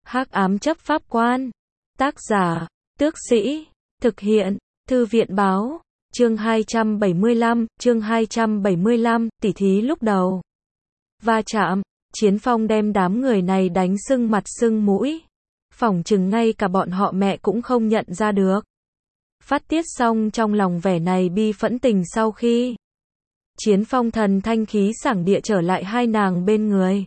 Hắc ám chấp pháp quan. Tác giả, Tước Sĩ. Thực hiện, Thư viện báo. Chương 275, tỉ thí lúc đầu. Va chạm, Chiến Phong đem đám người này đánh sưng mặt sưng mũi. Phỏng chừng ngay cả bọn họ mẹ cũng không nhận ra được. Phát tiết xong trong lòng vẻ này bi phẫn tình sau khi Chiến Phong thần thanh khí sảng địa trở lại hai nàng bên người.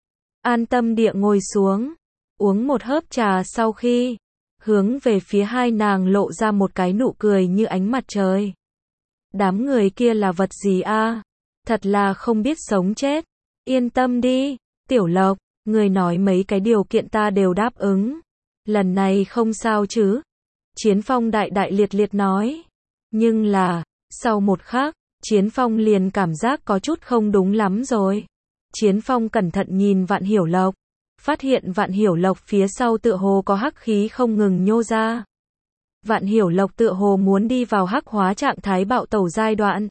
An tâm địa ngồi xuống, uống một hớp trà sau khi hướng về phía hai nàng lộ ra một cái nụ cười như ánh mặt trời. Đám người kia là vật gì a? Thật là không biết sống chết. Yên tâm đi, Tiểu Lộc, người nói mấy cái điều kiện ta đều đáp ứng. Lần này không sao chứ? Chiến Phong đại đại liệt liệt nói. Nhưng là, sau một khắc, Chiến Phong liền cảm giác có chút không đúng lắm rồi. Chiến Phong cẩn thận nhìn Vạn Hiểu Lộc, phát hiện Vạn Hiểu Lộc phía sau tựa hồ có hắc khí không ngừng nhô ra. Vạn Hiểu Lộc tựa hồ muốn đi vào hắc hóa trạng thái bạo tẩu giai đoạn.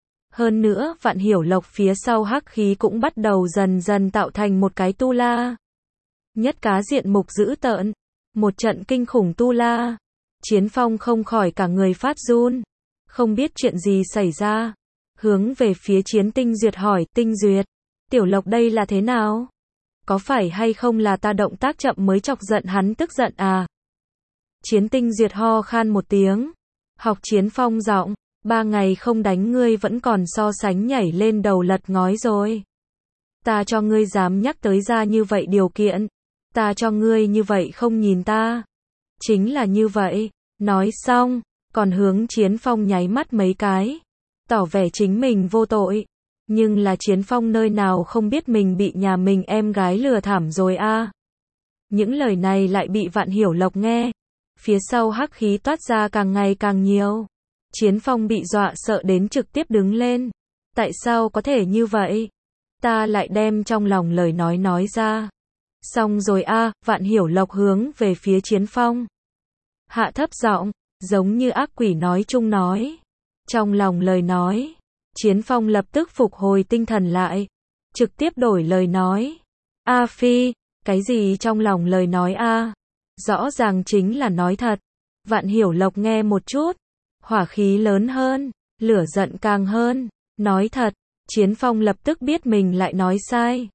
Hơn nữa, Vạn Hiểu Lộc phía sau hắc khí cũng bắt đầu dần dần tạo thành một cái tu la. Nhất cá diện mục dữ tợn, một trận kinh khủng tu la. Chiến Phong không khỏi cả người phát run, không biết chuyện gì xảy ra. Hướng về phía Chiến Tinh Duyệt hỏi, Tinh Duyệt, Tiểu Lộc đây là thế nào? Có phải hay không là ta động tác chậm mới chọc giận hắn tức giận à? Chiến Tinh Duyệt ho khan một tiếng, học Chiến Phong giọng, 3 ngày không đánh ngươi vẫn còn so sánh nhảy lên đầu lật ngói rồi. Ta cho ngươi dám nhắc tới ra như vậy điều kiện, ta cho ngươi như vậy không nhìn ta. Chính là như vậy, nói xong, còn hướng Chiến Phong nháy mắt mấy cái, tỏ vẻ chính mình vô tội. Nhưng là Chiến Phong nơi nào không biết mình bị nhà mình em gái lừa thảm rồi a. Những lời này lại bị Vạn Hiểu Lộc nghe. Phía sau hắc khí toát ra càng ngày càng nhiều. Chiến Phong bị dọa sợ đến trực tiếp đứng lên. Tại sao có thể như vậy? Ta lại đem trong lòng lời nói ra. Xong rồi a, Vạn Hiểu Lộc hướng về phía Chiến Phong. Hạ thấp giọng, giống như ác quỷ nói chung nói. Trong lòng lời nói. Chiến Phong lập tức phục hồi tinh thần lại, trực tiếp đổi lời nói. A Phi, cái gì trong lòng lời nói a? Rõ ràng chính là nói thật. Vạn Hiểu Lộc nghe một chút, hỏa khí lớn hơn, lửa giận càng hơn. Nói thật, Chiến Phong lập tức biết mình lại nói sai.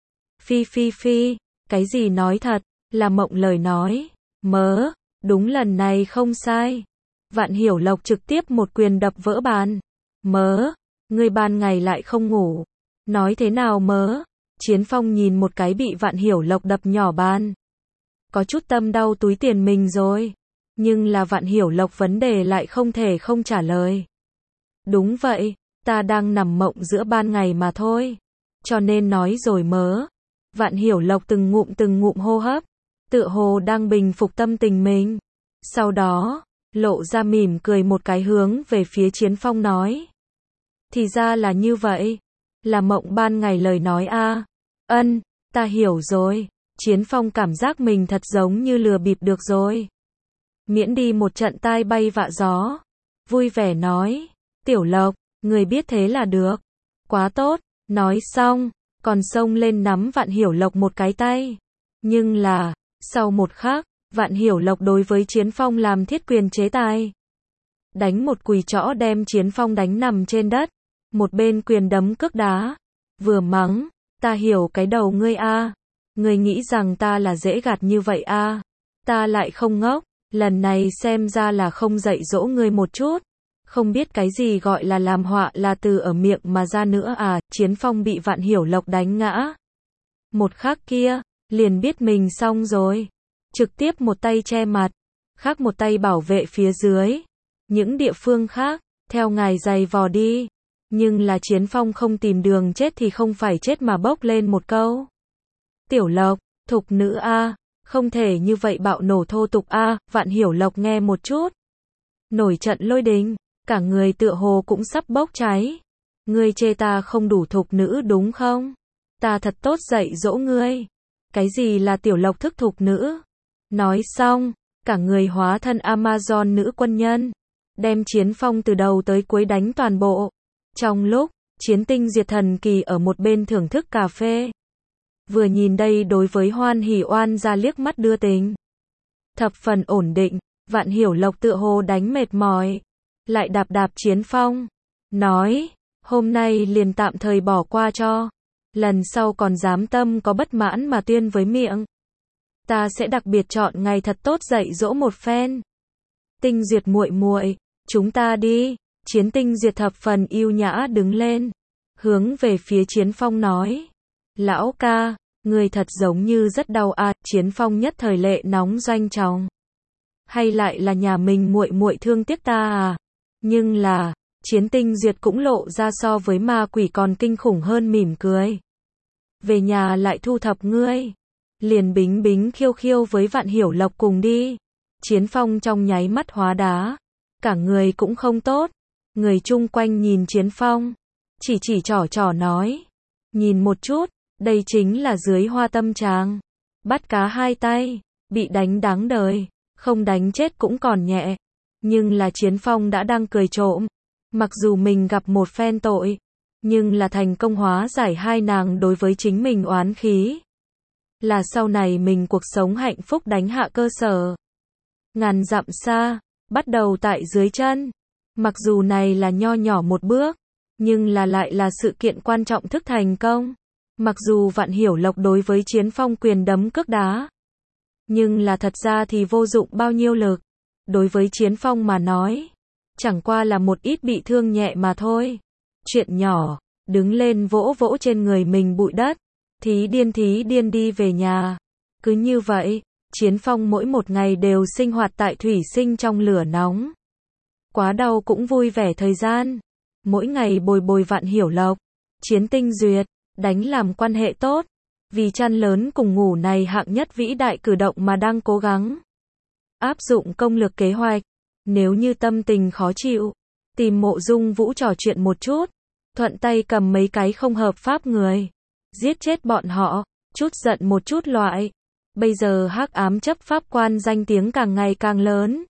Phi, cái gì nói thật, là mộng lời nói. Mớ, đúng lần này không sai. Vạn Hiểu Lộc trực tiếp một quyền đập vỡ bàn. Mớ, ngươi ban ngày lại không ngủ. Nói thế nào mớ? Chiến Phong nhìn một cái bị Vạn Hiểu Lộc đập nhỏ bàn. Có chút tâm đau túi tiền mình rồi. Nhưng là Vạn Hiểu Lộc vấn đề lại không thể không trả lời. Đúng vậy, ta đang nằm mộng giữa ban ngày mà thôi. Cho nên nói rồi mớ. Vạn Hiểu Lộc từng ngụm hô hấp, tựa hồ đang bình phục tâm tình mình. Sau đó, lộ ra mỉm cười một cái hướng về phía Chiến Phong nói. Thì ra là như vậy, là mộng ban ngày lời nói a. Ân, ta hiểu rồi. Chiến Phong cảm giác mình thật giống như lừa bịp được rồi. Miễn đi một trận tai bay vạ gió. Vui vẻ nói, Tiểu Lộc, người biết thế là được. Quá tốt, nói xong, còn xông lên nắm Vạn Hiểu Lộc một cái tay. Nhưng là, sau một khắc, Vạn Hiểu Lộc đối với Chiến Phong làm thiết quyền chế tài. Đánh một quỳ trõ đem Chiến Phong đánh nằm trên đất. Một bên quyền đấm cước đá. Vừa mắng, ta hiểu cái đầu ngươi a. Ngươi nghĩ rằng ta là dễ gạt như vậy a. Ta lại không ngốc. Lần này xem ra là không dạy dỗ ngươi một chút. Không biết cái gì gọi là làm họa là từ ở miệng mà ra nữa à. Chiến Phong bị Vạn Hiểu Lộc đánh ngã. Một khắc kia, liền biết mình xong rồi. Trực tiếp một tay che mặt, khác một tay bảo vệ phía dưới. Những địa phương khác, theo ngài giày vò đi. Nhưng là Chiến Phong không tìm đường chết thì không phải chết mà bốc lên một câu. Tiểu Lộc, thục nữ a, không thể như vậy bạo nổ thô tục a. Vạn Hiểu Lộc nghe một chút, nổi trận lôi đình, cả người tựa hồ cũng sắp bốc cháy. Ngươi chê ta không đủ thục nữ đúng không? Ta thật tốt dạy dỗ ngươi. Cái gì là Tiểu Lộc thức thục nữ? Nói xong, cả người hóa thân Amazon nữ quân nhân, đem Chiến Phong từ đầu tới cuối đánh toàn bộ. Trong lúc, Chiến Tinh Diệt thần kỳ ở một bên thưởng thức cà phê. Vừa nhìn đây đối với Hoan Hỉ oan ra liếc mắt đưa tình. Thập phần ổn định, Vạn Hiểu Lộc tựa hồ đánh mệt mỏi. Lại đạp đạp Chiến Phong. Nói, hôm nay liền tạm thời bỏ qua cho. Lần sau còn dám tâm có bất mãn mà tuyên với miệng. Ta sẽ đặc biệt chọn ngày thật tốt dạy dỗ một phen. Tinh Duyệt muội muội, chúng ta đi. Chiến Tinh Duyệt thập phần yêu nhã đứng lên, hướng về phía Chiến Phong nói. Lão ca, người thật giống như rất đau à, Chiến Phong nhất thời lệ nóng doanh trọng. Hay lại là nhà mình muội muội thương tiếc ta à? Nhưng là, Chiến Tinh Duyệt cũng lộ ra so với ma quỷ còn kinh khủng hơn mỉm cười. Về nhà lại thu thập ngươi. Liền bính bính khiêu khiêu với Vạn Hiểu Lộc cùng đi. Chiến Phong trong nháy mắt hóa đá. Cả người cũng không tốt. Người chung quanh nhìn Chiến Phong. Chỉ trỏ nói. Nhìn một chút, đây chính là dưới Hoa Tâm Tràng. Bắt cá hai tay, bị đánh đáng đời. Không đánh chết cũng còn nhẹ. Nhưng là Chiến Phong đã đang cười trộm. Mặc dù mình gặp một phen tội, nhưng là thành công hóa giải hai nàng đối với chính mình oán khí. Là sau này mình cuộc sống hạnh phúc đánh hạ cơ sở. Ngàn dặm xa, bắt đầu tại dưới chân. Mặc dù này là nho nhỏ một bước, nhưng là lại là sự kiện quan trọng thức thành công. Mặc dù Vạn Hiểu Lộc đối với Chiến Phong quyền đấm cước đá, nhưng là thật ra thì vô dụng bao nhiêu lực. Đối với Chiến Phong mà nói, chẳng qua là một ít bị thương nhẹ mà thôi. Chuyện nhỏ, đứng lên vỗ vỗ trên người mình bụi đất. Thí điên đi về nhà. Cứ như vậy, Chiến Phong mỗi một ngày đều sinh hoạt tại thủy sinh trong lửa nóng. Quá đau cũng vui vẻ thời gian. Mỗi ngày bồi Vạn Hiểu Lộc, Chiến Tinh Duyệt, đánh làm quan hệ tốt. Vì chăn lớn cùng ngủ này hạng nhất vĩ đại cử động mà đang cố gắng áp dụng công lược kế hoạch. Nếu như tâm tình khó chịu, tìm Mộ Dung Vũ trò chuyện một chút, thuận tay cầm mấy cái không hợp pháp người, giết chết bọn họ, chút giận một chút loại. Bây giờ Hắc Ám chấp pháp quan danh tiếng càng ngày càng lớn.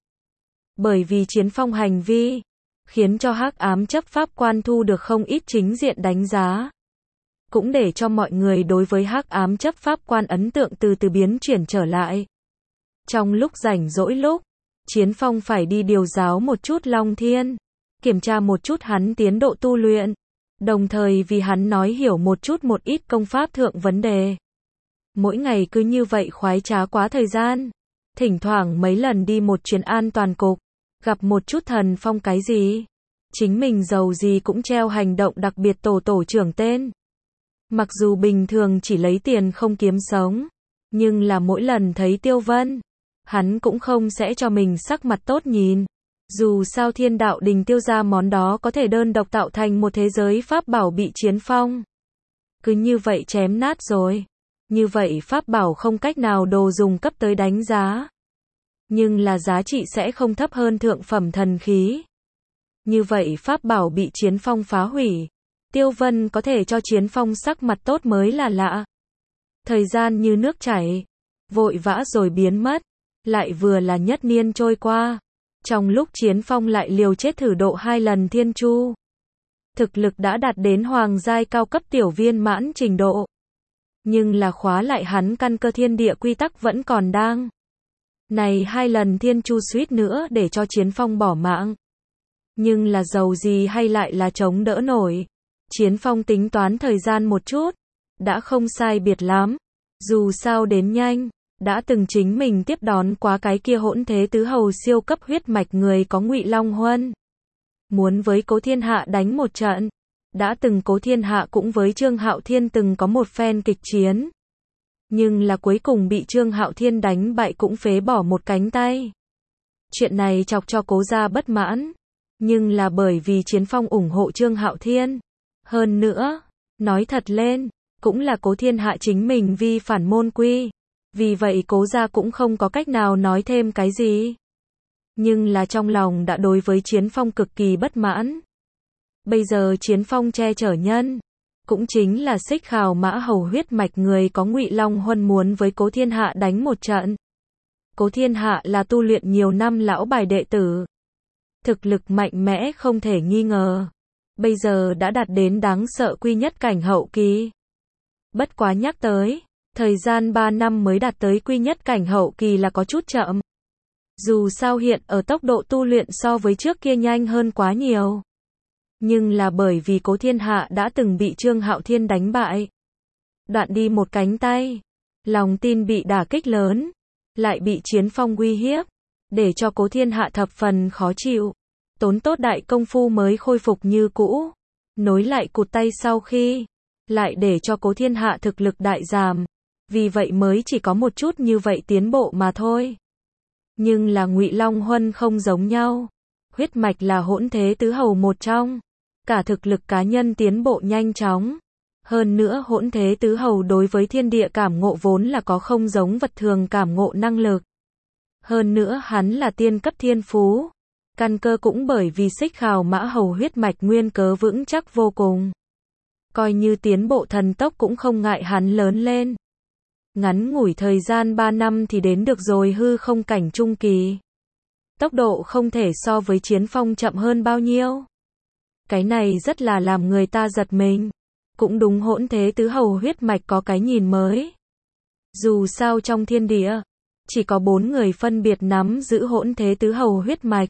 Bởi vì Chiến Phong hành vi, khiến cho Hắc Ám chấp pháp quan thu được không ít chính diện đánh giá. Cũng để cho mọi người đối với Hắc Ám chấp pháp quan ấn tượng từ từ biến chuyển trở lại. Trong lúc rảnh rỗi lúc, Chiến Phong phải đi điều giáo một chút Long Thiên, kiểm tra một chút hắn tiến độ tu luyện, đồng thời vì hắn nói hiểu một ít công pháp thượng vấn đề. Mỗi ngày cứ như vậy khoái trá quá thời gian, thỉnh thoảng mấy lần đi một chuyến an toàn cục, gặp một chút Thần Phong cái gì. Chính mình giàu gì cũng treo hành động đặc biệt tổ trưởng tên. Mặc dù bình thường chỉ lấy tiền không kiếm sống, nhưng là mỗi lần thấy Tiêu Vân, hắn cũng không sẽ cho mình sắc mặt tốt nhìn. Dù sao Thiên Đạo Đình tiêu ra món đó có thể đơn độc tạo thành một thế giới pháp bảo bị Chiến Phong cứ như vậy chém nát rồi. Như vậy pháp bảo không cách nào đồ dùng cấp tới đánh giá, nhưng là giá trị sẽ không thấp hơn thượng phẩm thần khí. Như vậy pháp bảo bị Chiến Phong phá hủy, Tiêu Vân có thể cho Chiến Phong sắc mặt tốt mới là lạ. Thời gian như nước chảy, vội vã rồi biến mất, lại vừa là nhất niên trôi qua. Trong lúc Chiến Phong lại liều chết thử độ 2 lần Thiên Chu, thực lực đã đạt đến hoàng giai cao cấp tiểu viên mãn trình độ. Nhưng là khóa lại hắn căn cơ thiên địa quy tắc vẫn còn đang. Này 2 lần Thiên Chu suýt nữa để cho Chiến Phong bỏ mạng. Nhưng là giàu gì hay lại là chống đỡ nổi. Chiến Phong tính toán thời gian một chút, đã không sai biệt lắm. Dù sao đến nhanh, đã từng chính mình tiếp đón quá cái kia hỗn thế tứ hầu siêu cấp huyết mạch người có Ngụy Long Huân. Muốn với Cố Thiên Hạ đánh một trận. Đã từng Cố Thiên Hạ cũng với Trương Hạo Thiên từng có một phen kịch chiến. Nhưng là cuối cùng bị Trương Hạo Thiên đánh bại cũng phế bỏ một cánh tay. Chuyện này chọc cho Cố gia bất mãn. Nhưng là bởi vì Chiến Phong ủng hộ Trương Hạo Thiên. Hơn nữa, nói thật lên, cũng là Cố Thiên Hạ chính mình vi phản môn quy. Vì vậy Cố gia cũng không có cách nào nói thêm cái gì. Nhưng là trong lòng đã đối với Chiến Phong cực kỳ bất mãn. Bây giờ Chiến Phong che chở nhân, cũng chính là Xích Khảo Mã hầu huyết mạch người có Ngụy Long Huân muốn với Cố Thiên Hạ đánh một trận. Cố Thiên Hạ là tu luyện nhiều năm lão bài đệ tử, thực lực mạnh mẽ không thể nghi ngờ. Bây giờ đã đạt đến đáng sợ quy nhất cảnh hậu kỳ. Bất quá nhắc tới, Thời gian 3 năm mới đạt tới quy nhất cảnh hậu kỳ là có chút chậm. Dù sao hiện ở tốc độ tu luyện so với trước kia nhanh hơn quá nhiều. Nhưng là bởi vì Cố Thiên Hạ đã từng bị Trương Hạo Thiên đánh bại. Đoạn đi một cánh tay. Lòng tin bị đả kích lớn. Lại bị Chiến Phong uy hiếp. Để cho Cố Thiên Hạ thập phần khó chịu. Tốn tốt đại công phu mới khôi phục như cũ. Nối lại cụt tay sau khi. Lại để cho Cố Thiên Hạ thực lực đại giảm. Vì vậy mới chỉ có một chút như vậy tiến bộ mà thôi. Nhưng là Ngụy Long Huân không giống nhau. Huyết mạch là hỗn thế tứ hầu một trong. Cả thực lực cá nhân tiến bộ nhanh chóng. Hơn nữa hỗn thế tứ hầu đối với thiên địa cảm ngộ vốn là có không giống vật thường cảm ngộ năng lực. Hơn nữa hắn là tiên cấp thiên phú. Căn cơ cũng bởi vì Xích Khào Mã Hầu huyết mạch nguyên cớ vững chắc vô cùng. Coi như tiến bộ thần tốc cũng không ngại hắn lớn lên. Ngắn ngủi thời gian 3 năm thì đến được rồi hư không cảnh trung kỳ. Tốc độ không thể so với Chiến Phong chậm hơn bao nhiêu. Cái này rất là làm người ta giật mình. Cũng đúng hỗn thế tứ hầu huyết mạch có cái nhìn mới. Dù sao trong thiên địa, chỉ có 4 người phân biệt nắm giữ hỗn thế tứ hầu huyết mạch.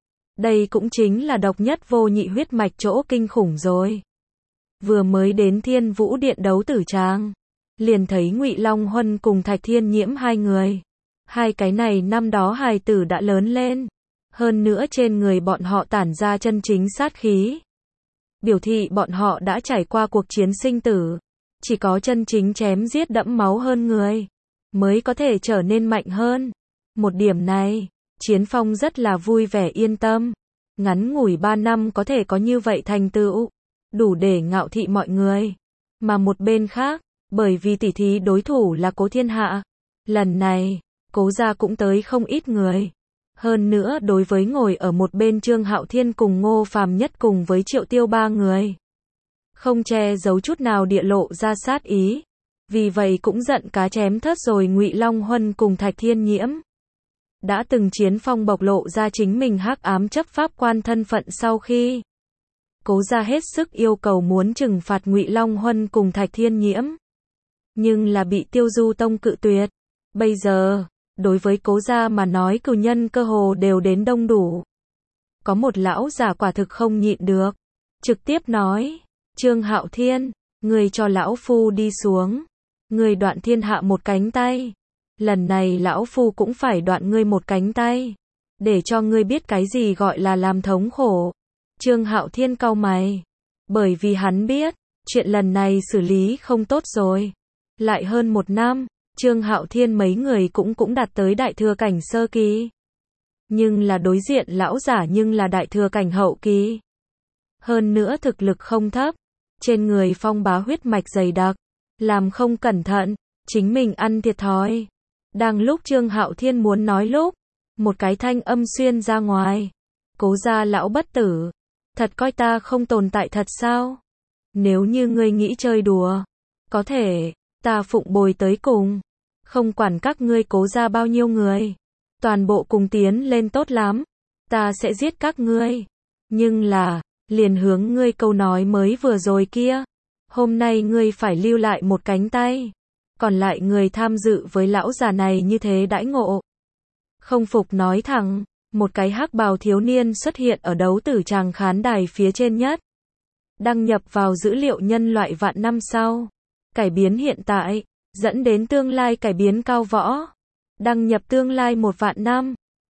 Đây cũng chính là độc nhất vô nhị huyết mạch chỗ kinh khủng rồi. Vừa mới đến Thiên Vũ Điện đấu tử tràng, liền thấy Ngụy Long Huân cùng Thạch Thiên Nhiễm hai người. Hai cái này năm đó hài tử đã lớn lên. Hơn nữa trên người bọn họ tản ra chân chính sát khí. Biểu thị bọn họ đã trải qua cuộc chiến sinh tử. Chỉ có chân chính chém giết đẫm máu hơn người, mới có thể trở nên mạnh hơn. Một điểm này, Chiến Phong rất là vui vẻ yên tâm. Ngắn ngủi 3 năm có thể có như vậy thành tựu. Đủ để ngạo thị mọi người. Mà một bên khác, bởi vì tỷ thí đối thủ là Cố Thiên Hạ. Lần này, Cố gia cũng tới không ít người. Hơn nữa đối với ngồi ở một bên Trương Hạo Thiên cùng Ngô Phàm Nhất cùng với Triệu Tiêu ba người. Không che giấu chút nào địa lộ ra sát ý. Vì vậy cũng giận cá chém thớt rồi Ngụy Long Huân cùng Thạch Thiên Nhiễm. Đã từng Chiến Phong bộc lộ ra chính mình hắc ám chấp pháp quan thân phận sau khi. Cố gia hết sức yêu cầu muốn trừng phạt Ngụy Long Huân cùng Thạch Thiên Nhiễm. Nhưng là bị Tiêu Du Tông cự tuyệt. Bây giờ, đối với Cố gia mà nói cửu nhân cơ hồ đều đến đông đủ. Có một lão giả quả thực không nhịn được. Trực tiếp nói, Trương Hạo Thiên, ngươi cho lão phu đi xuống. Ngươi đoạn thiên hạ một cánh tay. Lần này lão phu cũng phải đoạn ngươi một cánh tay. Để cho ngươi biết cái gì gọi là làm thống khổ. Trương Hạo Thiên cau mày. Bởi vì hắn biết, chuyện lần này xử lý không tốt rồi. Lại hơn 1 năm, Trương Hạo Thiên mấy người cũng đạt tới đại thừa cảnh sơ kỳ. Nhưng là đối diện lão giả nhưng là đại thừa cảnh hậu kỳ. Hơn nữa thực lực không thấp. Trên người phong bá huyết mạch dày đặc. Làm không cẩn thận, chính mình ăn thiệt thòi. Đang lúc Trương Hạo Thiên muốn nói lúc, một cái thanh âm xuyên ra ngoài. Cố gia lão bất tử. Thật coi ta không tồn tại thật sao? Nếu như ngươi nghĩ chơi đùa, có thể, ta phụng bồi tới cùng. Không quản các ngươi Cố gia bao nhiêu người. Toàn bộ cùng tiến lên tốt lắm. Ta sẽ giết các ngươi. Nhưng là, liền hướng ngươi câu nói mới vừa rồi kia. Hôm nay ngươi phải lưu lại một cánh tay. Còn lại người tham dự với lão già này như thế đãi ngộ. Không phục nói thẳng, một cái hắc bào thiếu niên xuất hiện ở đấu tử tràng khán đài phía trên nhất. Đăng nhập vào dữ liệu nhân loại vạn năm sau. Cải biến hiện tại, dẫn đến tương lai cải biến cao võ. Đăng nhập tương lai 1 vạn năm.